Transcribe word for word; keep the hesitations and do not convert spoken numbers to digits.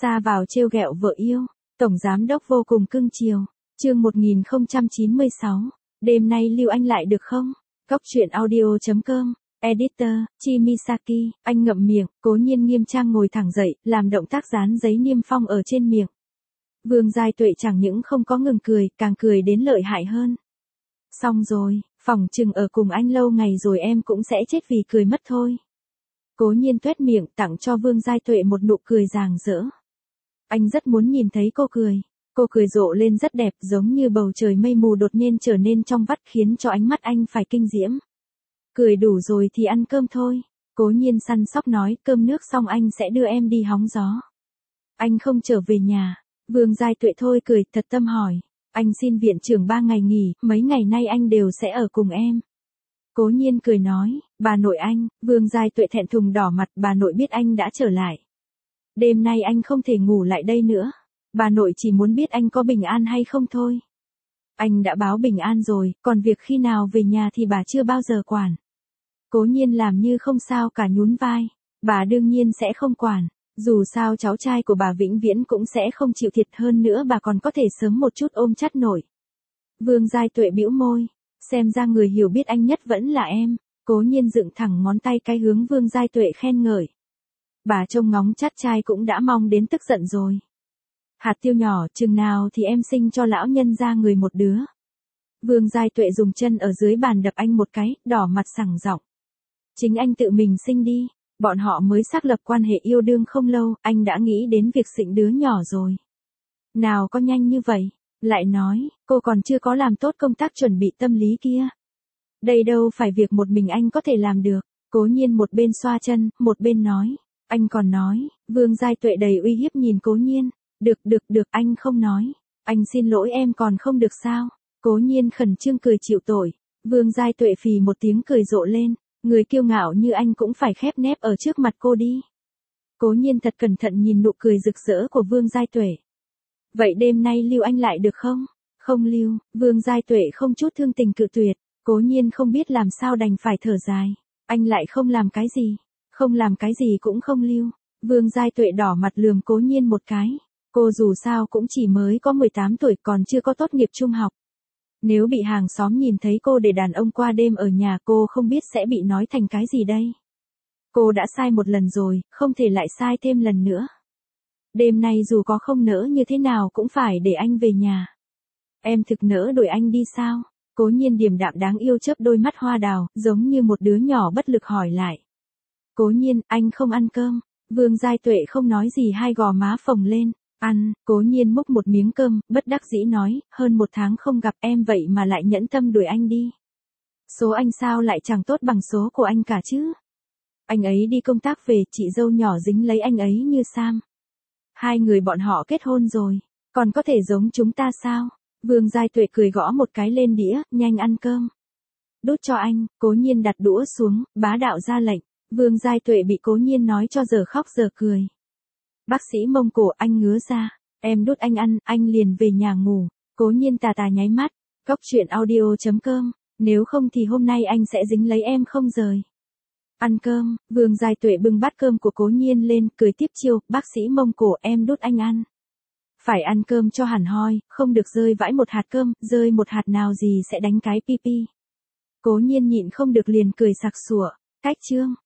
Sa vào trêu ghẹo vợ yêu, tổng giám đốc vô cùng cưng chiều. Chương một nghìn không trăm chín mươi sáu, đêm nay lưu anh lại được không? Cóc truyện audio chấm com, editor, Chimisaki, anh ngậm miệng, Cố Nhiên nghiêm trang ngồi thẳng dậy, làm động tác dán giấy niêm phong ở trên miệng. Vương Giai Tuệ chẳng những không có ngừng cười, càng cười đến lợi hại hơn. Xong rồi, phỏng chừng ở cùng anh lâu ngày rồi em cũng sẽ chết vì cười mất thôi. Cố Nhiên tuét miệng tặng cho Vương Giai Tuệ một nụ cười rạng rỡ. Anh rất muốn nhìn thấy cô cười. Cô cười rộ lên rất đẹp, giống như bầu trời mây mù đột nhiên trở nên trong vắt, khiến cho ánh mắt anh phải kinh diễm. Cười đủ rồi thì ăn cơm thôi. Cố Nhiên săn sóc nói, cơm nước xong anh sẽ đưa em đi hóng gió. Anh không trở về nhà. Vương Giai Tuệ thôi cười, thật tâm hỏi. Anh xin viện trưởng ba ngày nghỉ, mấy ngày nay anh đều sẽ ở cùng em. Cố Nhiên cười nói, bà nội anh. Vương Giai Tuệ thẹn thùng đỏ mặt, bà nội biết anh đã trở lại. Đêm nay anh không thể ngủ lại đây nữa. Bà nội chỉ muốn biết anh có bình an hay không thôi. Anh đã báo bình an rồi, còn việc khi nào về nhà thì bà chưa bao giờ quản. Cố Nhiên làm như không sao cả, nhún vai. Bà đương nhiên sẽ không quản. Dù sao cháu trai của bà vĩnh viễn cũng sẽ không chịu thiệt, hơn nữa bà còn có thể sớm một chút ôm chắt nổi. Vương Giai Tuệ bĩu môi. Xem ra người hiểu biết anh nhất vẫn là em. Cố Nhiên dựng thẳng ngón tay cái hướng Vương Giai Tuệ khen ngợi. Bà trông ngóng chắt trai cũng đã mong đến tức giận rồi. Hạt tiêu nhỏ, chừng nào thì em sinh cho lão nhân ra người một đứa. Vương Giai Tuệ dùng chân ở dưới bàn đập anh một cái, đỏ mặt sẳng giọng. Chính anh tự mình sinh đi. Bọn họ mới xác lập quan hệ yêu đương không lâu, anh đã nghĩ đến việc sinh đứa nhỏ rồi. Nào có nhanh như vậy. Lại nói, cô còn chưa có làm tốt công tác chuẩn bị tâm lý kia. Đây đâu phải việc một mình anh có thể làm được. Cố Nhiên một bên xoa chân, một bên nói. Anh còn nói. Vương Giai Tuệ đầy uy hiếp nhìn Cố Nhiên. Được được được, anh không nói. Anh xin lỗi em còn không được sao? Cố Nhiên khẩn trương cười chịu tội. Vương Giai Tuệ phì một tiếng cười rộ lên. Người kiêu ngạo như anh cũng phải khép nép ở trước mặt cô đi. Cố Nhiên thật cẩn thận nhìn nụ cười rực rỡ của Vương Giai Tuệ. Vậy đêm nay lưu anh lại được không? Không lưu. Vương Giai Tuệ không chút thương tình cự tuyệt. Cố Nhiên không biết làm sao đành phải thở dài. Anh lại không làm cái gì. Không làm cái gì cũng không lưu. Vương Giai Tuệ đỏ mặt lườm Cố Nhiên một cái. Cô dù sao cũng chỉ mới có mười tám tuổi, còn chưa có tốt nghiệp trung học. Nếu bị hàng xóm nhìn thấy cô để đàn ông qua đêm ở nhà, cô không biết sẽ bị nói thành cái gì đây. Cô đã sai một lần rồi, không thể lại sai thêm lần nữa. Đêm nay dù có không nỡ như thế nào cũng phải để anh về nhà. Em thực nỡ đuổi anh đi sao? Cố Nhiên điềm đạm đáng yêu chớp đôi mắt hoa đào, giống như một đứa nhỏ bất lực hỏi lại. Cố Nhiên, anh không ăn cơm. Vương Giai Tuệ không nói gì, hai gò má phồng lên. Ăn. Cố Nhiên múc một miếng cơm, bất đắc dĩ nói, hơn một tháng không gặp em vậy mà lại nhẫn tâm đuổi anh đi. Số anh sao lại chẳng tốt bằng số của anh cả chứ? Anh ấy đi công tác về, chị dâu nhỏ dính lấy anh ấy như Sam. Hai người bọn họ kết hôn rồi, còn có thể giống chúng ta sao? Vương Giai Tuệ cười gõ một cái lên đĩa, nhanh ăn cơm. Đút cho anh. Cố Nhiên đặt đũa xuống, bá đạo ra lệnh. Vương Giai Tuệ bị Cố Nhiên nói cho giờ khóc giờ cười. Bác sĩ Mông Cổ, anh ngứa ra. Em đút anh ăn, anh liền về nhà ngủ. Cố Nhiên tà tà nháy mắt. Cóc truyện audio chấm com. Nếu không thì hôm nay anh sẽ dính lấy em không rời. Ăn cơm. Vương Giai Tuệ bưng bát cơm của Cố Nhiên lên, cười tiếp chiêu. Bác sĩ Mông Cổ, em đút anh ăn. Phải ăn cơm cho hẳn hoi, không được rơi vãi một hạt cơm, rơi một hạt nào gì sẽ đánh cái pi pi. Cố Nhiên nhịn không được liền cười sặc sủa. Cách chương.